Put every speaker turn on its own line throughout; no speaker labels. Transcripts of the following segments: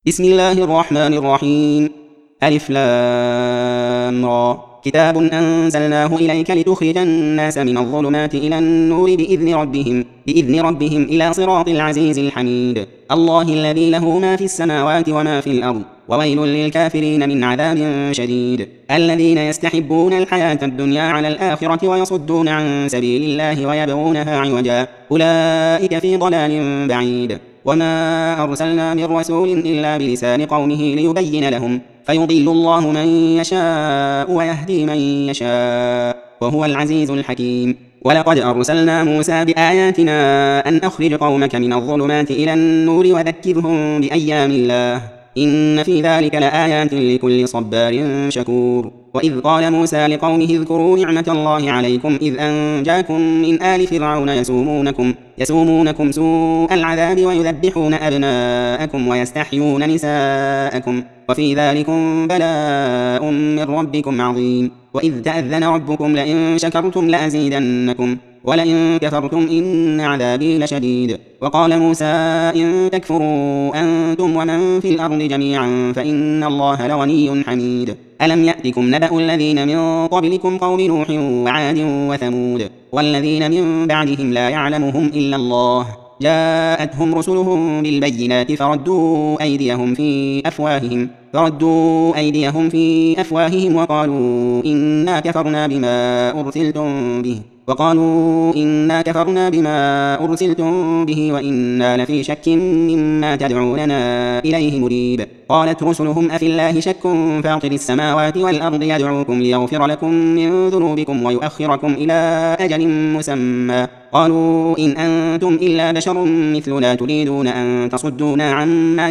بسم الله الرحمن الرحيم. ألف لام را. كتاب أنزلناه إليك لتخرج الناس من الظلمات إلى النور بإذن ربهم إلى صراط العزيز الحميد. الله الذي له ما في السماوات وما في الأرض، وويل للكافرين من عذاب شديد. الذين يستحبون الحياة الدنيا على الآخرة ويصدون عن سبيل الله ويبغونها عوجا، أولئك في ضلال بعيد. وما أرسلنا من رسول إلا بلسان قومه ليبين لهم، فيضل الله من يشاء ويهدي من يشاء، وهو العزيز الحكيم. ولقد أرسلنا موسى بآياتنا أن أخرج قومك من الظلمات إلى النور وذكرهم بأيام الله، إن في ذلك لآيات لكل صبار شكور. وإذ قال موسى لقومه اذكروا نعمة الله عليكم إذ أنجاكم من آل فرعون يسومونكم سوء العذاب ويذبحون أبناءكم ويستحيون نساءكم، وفي ذلكم بلاء من ربكم عظيم. وإذ تأذن ربكم لئن شكرتم لأزيدنكم ولئن كفرتم إن عذابي لشديد. وقال موسى إن تكفروا أنتم ومن في الأرض جميعا فإن الله لغني حميد. ألم يأتكم نبأ الذين من قبلكم قوم نوح وعاد وثمود والذين من بعدهم لا يعلمهم إلا الله، جاءتهم رسلهم بالبينات فردوا أيديهم في أفواههم وقالوا إنا كفرنا بما أرسلتم به وإنا لفي شك مما تدعوننا إليه مريب. قالت رسلهم أفي الله شك فاطر السماوات والأرض يدعوكم ليغفر لكم من ذنوبكم ويؤخركم إلى أجل مسمى، قالوا إن أنتم إلا بشر مثلنا تريدون أن تصدونا عما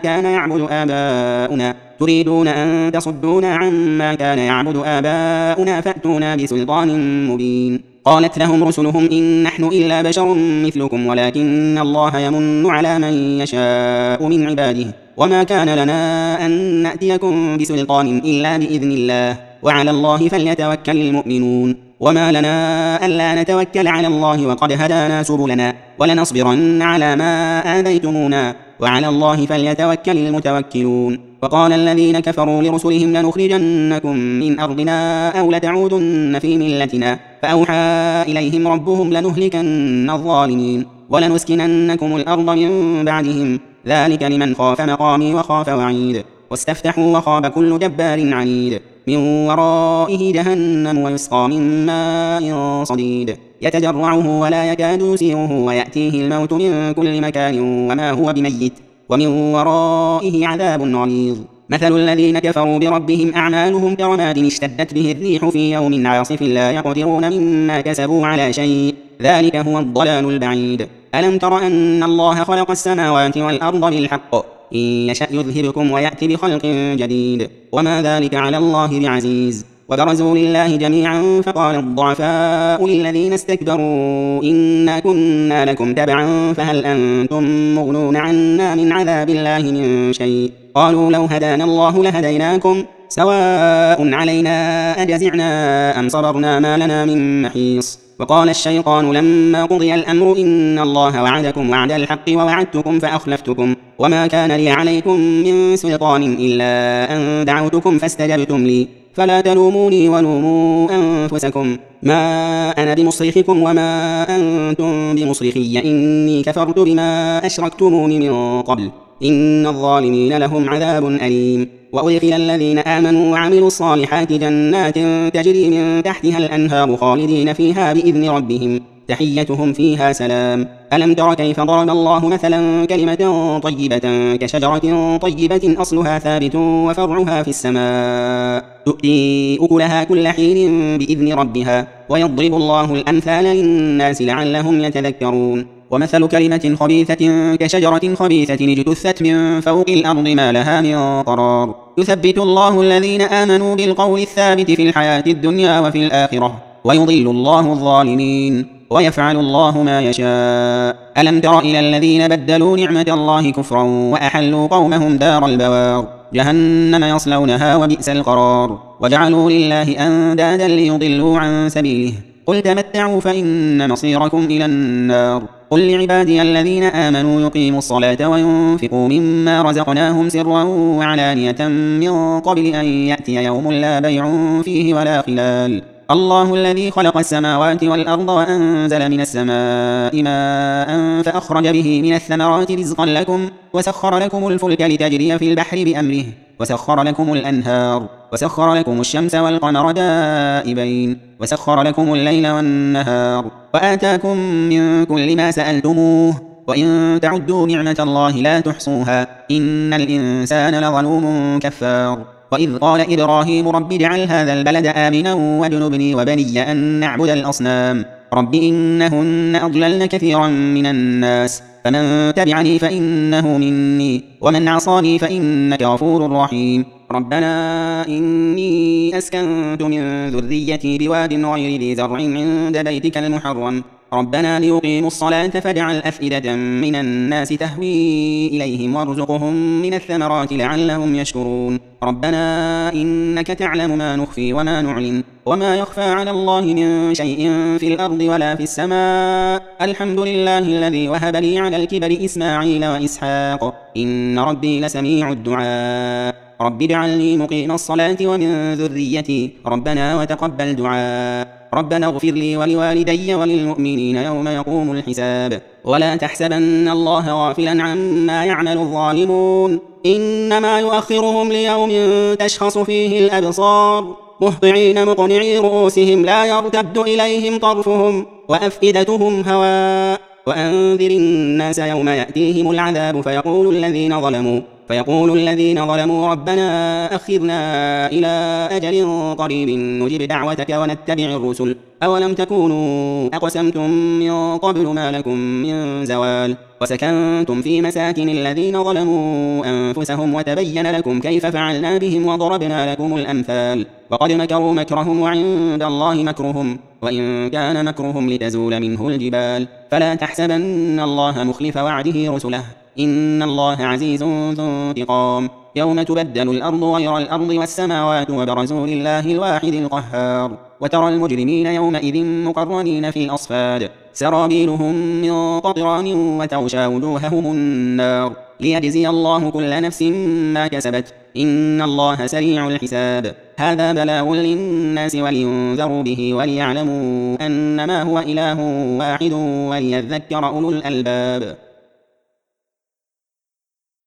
كان يعبد آباؤنا فأتونا بسلطان مبين. قالت لهم رسلهم إن نحن إلا بشر مثلكم ولكن الله يمن على من يشاء من عباده، وما كان لنا أن نأتيكم بسلطان إلا بإذن الله، وعلى الله فليتوكل المؤمنون. وما لنا ألا نتوكل على الله وقد هدانا سبلنا ولنصبرن على ما آذيتمونا، وعلى الله فليتوكل المتوكلون. وقال الذين كفروا لرسلهم لنخرجنكم من أرضنا أو لتعودن في ملتنا، فأوحى إليهم ربهم لنهلكن الظالمين ولنسكننكم الأرض من بعدهم، ذلك لمن خاف مقامي وخاف وعيد. واستفتحوا وخاب كل جبار عنيد، من ورائه جهنم ويسقى من ماء صديد يتجرعه ولا يكاد يسيغه ويأتيه الموت من كل مكان وما هو بميت، ومن ورائه عذاب غليظ. مثل الذين كفروا بربهم أعمالهم كرماد اشتدت به الريح في يوم عاصف لا يقدرون مما كسبوا على شيء، ذلك هو الضلال البعيد. ألم تر أن الله خلق السماوات والأرض بالحق، إن يشأ يذهبكم ويأتي بخلق جديد، وما ذلك على الله بعزيز. وبرزوا لله جميعا فقال الضعفاء للذين استكبروا إنا كنا لكم تبعا فهل أنتم مغنون عنا من عذاب الله من شيء، قالوا لو هدانا الله لهديناكم سواء علينا أجزعنا أم صبرنا ما لنا من محيص. وقال الشيطان لما قضي الأمر إن الله وعدكم وعد الحق ووعدتكم فأخلفتكم وما كان لي عليكم من سلطان إلا أن دعوتكم فاستجبتم لي، فلا تلوموني ولوموا أنفسكم، ما أنا بمصرخكم وما أنتم بمصرخي، إني كفرت بما أشركتمون من قبل، إن الظالمين لهم عذاب أليم. وأدخل الذين آمنوا وعملوا الصالحات جنات تجري من تحتها الأنهار خالدين فيها بإذن ربهم تحيتهم فيها سلام. ألم تر كيف ضرب الله مثلا كلمة طيبة كشجرة طيبة أصلها ثابت وفرعها في السماء تؤتي أكلها كل حين بإذن ربها، ويضرب الله الأمثال للناس لعلهم يتذكرون. ومثل كلمة خبيثة كشجرة خبيثة اجتثت من فوق الأرض ما لها من قرار، يثبت الله الذين آمنوا بالقول الثابت في الحياة الدنيا وفي الآخرة، ويضل الله الظالمين ويفعل الله ما يشاء. ألم تر إلى الذين بدلوا نعمة الله كفرا وأحلوا قومهم دار البوار، جهنم يصلونها وبئس القرار، وجعلوا لله أندادا ليضلوا عن سبيله، قل تمتعوا فإن مصيركم إلى النار. قل لعبادي الذين آمنوا يقيموا الصلاة وينفقوا مما رزقناهم سرا وعلانية من قبل أن يأتي يوم لا بيع فيه ولا خلال. الله الذي خلق السماوات والأرض وأنزل من السماء ماء فأخرج به من الثمرات رزقا لكم وسخر لكم الفلك لتجري في البحر بأمره وسخر لكم الأنهار وسخر لكم الشمس والقمر دائبين وسخر لكم الليل والنهار وآتاكم من كل ما سألتموه وإن تعدوا نعمة الله لا تحصوها إن الإنسان لظلوم كفار. وإذ قال إبراهيم رب اجعل هذا البلد آمنا واجنبني وبني أن نعبد الأصنام رب إنهن أضللن كثيرا من الناس فمن تبعني فإنه مني ومن عصاني فإنك غفور رحيم. ربنا إني أسكنت من ذريتي بواد غير ذي زرع عند بيتك المحرم ربنا ليقيموا الصلاة فاجعل أفئدة من الناس تهوي إليهم وارزقهم من الثمرات لعلهم يشكرون. ربنا إنك تعلم ما نخفي وما نعلن وما يخفى على الله من شيء في الأرض ولا في السماء الحمد لله الذي وهب لي على الكبر إسماعيل وإسحاق إن ربي لسميع الدعاء. رب اجعلني مقيم الصلاة ومن ذريتي ربنا وتقبل دعاء. ربنا اغفر لي ولوالدي وللمؤمنين يوم يقوم الحساب. ولا تحسبن الله غافلا عما يعمل الظالمون إنما يؤخرهم ليوم تشخص فيه الأبصار مهطعين مقنعي رؤوسهم لا يرتد إليهم طرفهم وأفئدتهم هواء. وأنذر الناس يوم يأتيهم العذاب فيقول الذين ظلموا ربنا أخذنا إلى أجل قريب نجب دعوتك ونتبع الرسل أولم تكونوا أقسمتم من قبل ما لكم من زوال وسكنتم في مساكن الذين ظلموا أنفسهم وتبين لكم كيف فعلنا بهم وضربنا لكم الأمثال وقد مكروا مكرهم وعند الله مكرهم وإن كان مكرهم لتزول منه الجبال فلا تحسبن الله مخلف وعده رسله إن الله عزيز ذو انتقام. يوم تبدل الأرض غير الأرض والسماوات وبرزوا لله الواحد القهار وترى المجرمين يومئذ مقرنين في الأصفاد سرابيلهم من قطران وتغشى وجوههم النار ليجزي الله كل نفس ما كسبت إن الله سريع الحساب. هذا بلاغ للناس ولينذروا به وليعلموا أنما هو إله واحد وليذكر أولو الألباب.